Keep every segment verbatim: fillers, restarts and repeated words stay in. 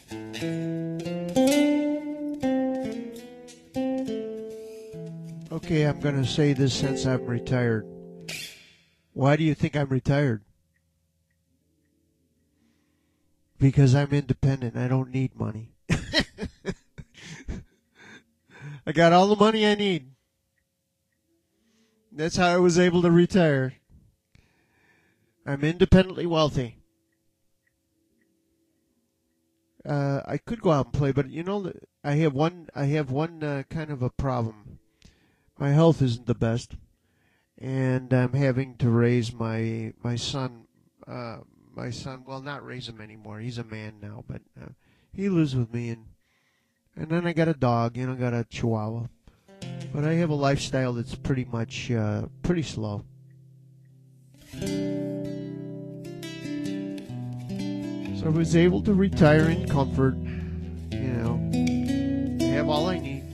Okay, I'm going to say this since I'm retired. Why do you think I'm retired? Because I'm independent. I don't need money. I got all the money I need. That's how I was able to retire. I'm independently wealthy. Uh, I could go out and play, but you know, I have one. I have one uh, kind of a problem. My health isn't the best, and I'm having to raise my my son. Uh, my son, well, not raise him anymore. He's a man now, but uh, he lives with me, and and then I got a dog. You know, got a Chihuahua. But I have a lifestyle that's pretty much uh, pretty slow. So I was able to retire in comfort. You know, have all I need.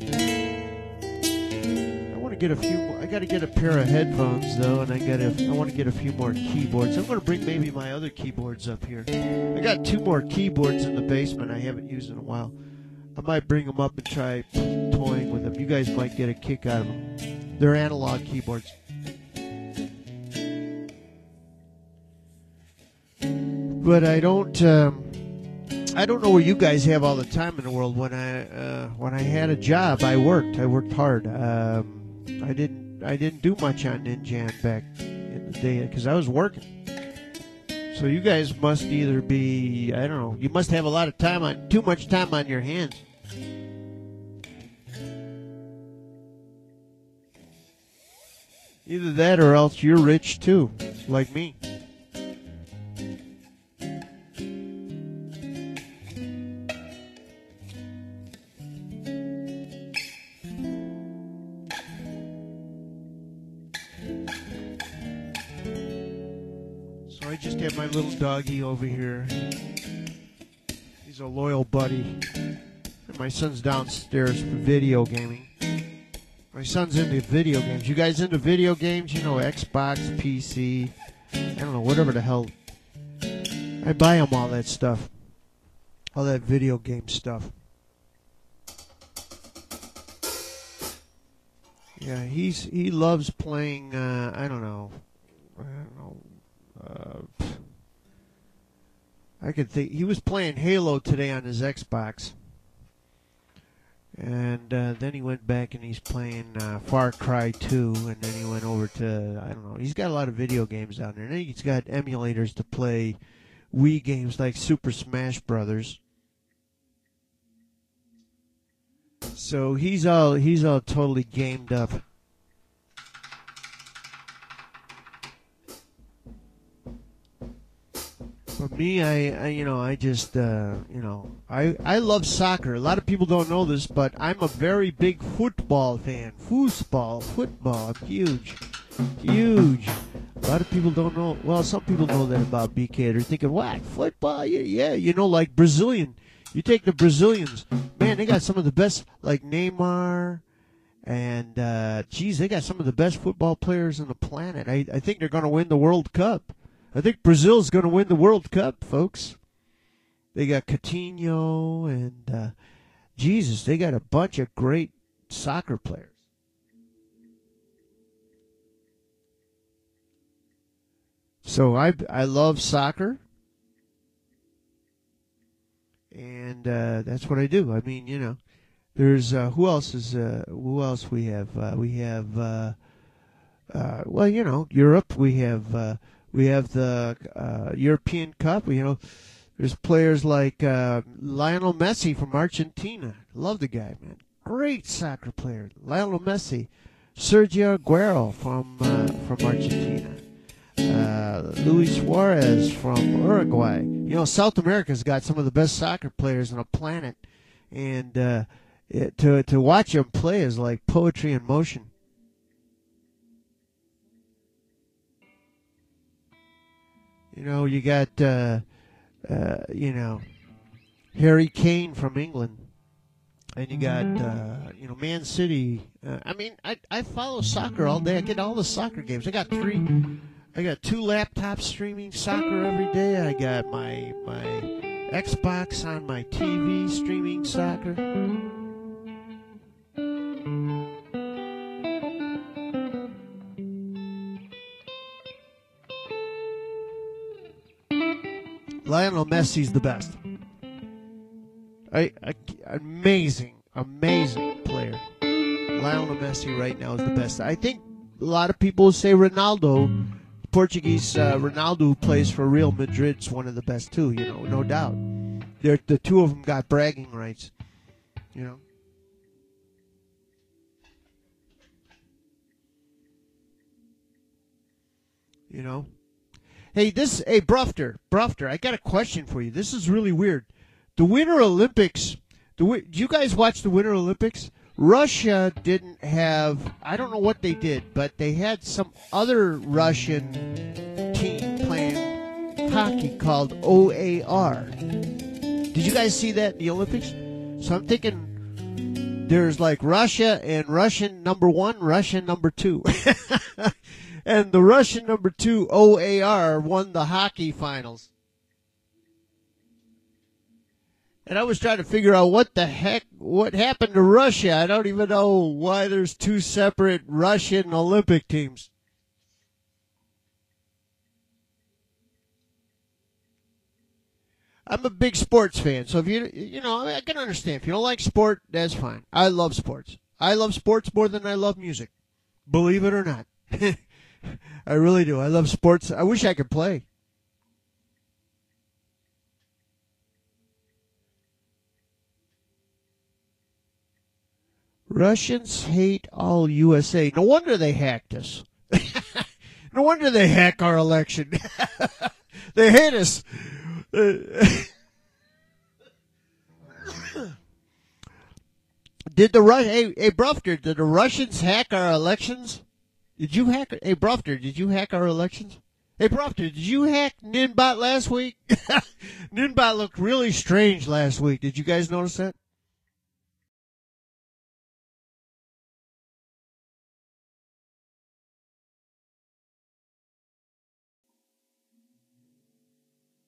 Get a few more. I got to get a pair of headphones though, and I got to. I want to get a few more keyboards. I'm going to bring maybe my other keyboards up here. I got two more keyboards in the basement I haven't used in a while. I might bring them up and try toying with them. You guys might get a kick out of them. They're analog keyboards. But I don't. Um, I don't know where you guys have all the time in the world. When I uh, when I had a job, I worked. I worked hard. Um, I didn't. I didn't do much on Ninjan back in the day because I was working. So you guys must either be. I don't know. You must have a lot of time on. Too much time on your hands. Either that or else you're rich too, like me. I just have my little doggy over here. He's a loyal buddy. And my son's downstairs for video gaming. My son's into video games. You guys into video games? You know, Xbox, P C, I don't know, whatever the hell. I buy him all that stuff. All that video game stuff. Yeah, he's he loves playing, uh, I don't know, I don't know. Uh, I could think he was playing Halo today on his Xbox, and uh, then he went back and he's playing uh, Far Cry two, and then he went over to I don't know. He's got a lot of video games down there, and then he's got emulators to play Wii games like Super Smash Brothers. So he's all he's all totally gamed up. For me, I, I you know, I just, uh, you know, I, I love soccer. A lot of people don't know this, but I'm a very big football fan. Foosball, football, I'm huge, huge. A lot of people don't know. Well, some people know that about B K. They're thinking, what, football? Yeah, yeah, you know, like Brazilian. You take the Brazilians, man, they got some of the best, like Neymar, and, uh, geez, they got some of the best football players on the planet. I, I think they're going to win the World Cup. I think Brazil's going to win the World Cup, folks. They got Coutinho and, uh, Jesus, they got a bunch of great soccer players. So I, I love soccer. And uh, that's what I do. I mean, you know, there's, uh, who else is, uh, who else we have? Uh, we have, uh, uh, well, you know, Europe. We have, uh, We have the uh, European Cup. You know, there's players like uh, Lionel Messi from Argentina. Love the guy, man. Great soccer player, Lionel Messi. Sergio Aguero from uh, from Argentina. Uh, Luis Suarez from Uruguay. You know, South America's got some of the best soccer players on the planet, and uh, it, to to watch them play is like poetry in motion. You know, you got, uh, uh, you know, Harry Kane from England. And you got, uh, you know, Man City. Uh, I mean, I, I follow soccer all day. I get all the soccer games. I got three, I got two laptops streaming soccer every day. I got my, my Xbox on my T V streaming soccer. Lionel Messi's the best. I, I, amazing, amazing player. Lionel Messi right now is the best. I think a lot of people say Ronaldo, Portuguese uh, Ronaldo, who plays for Real Madrid, is one of the best too. You know, no doubt. They're, the two of them got bragging rights. You know. You know. Hey, this, hey, Brufter, Brufter, I got a question for you. This is really weird. The Winter Olympics, the, do you guys watch the Winter Olympics? Russia didn't have, I don't know what they did, but they had some other Russian team playing hockey called O A R. Did you guys see that in the Olympics? So I'm thinking there's like Russia and Russian number one, Russian number two. And the Russian number two, O A R, won the hockey finals. And I was trying to figure out what the heck, what happened to Russia. I don't even know why there's two separate Russian Olympic teams. I'm a big sports fan, so if you, you know, I can understand. If you don't like sport, that's fine. I love sports. I love sports more than I love music. Believe it or not. I really do. I love sports. I wish I could play. Russians hate all U S A. No wonder they hacked us. No wonder they hack our election. They hate us. Did the Rus- hey, hey Brufter, did the Russians hack our elections? Did you hack? Hey, Brufter, did you hack our elections? Hey, Brufter, did you hack Ninbot last week? Ninbot looked really strange last week. Did you guys notice that?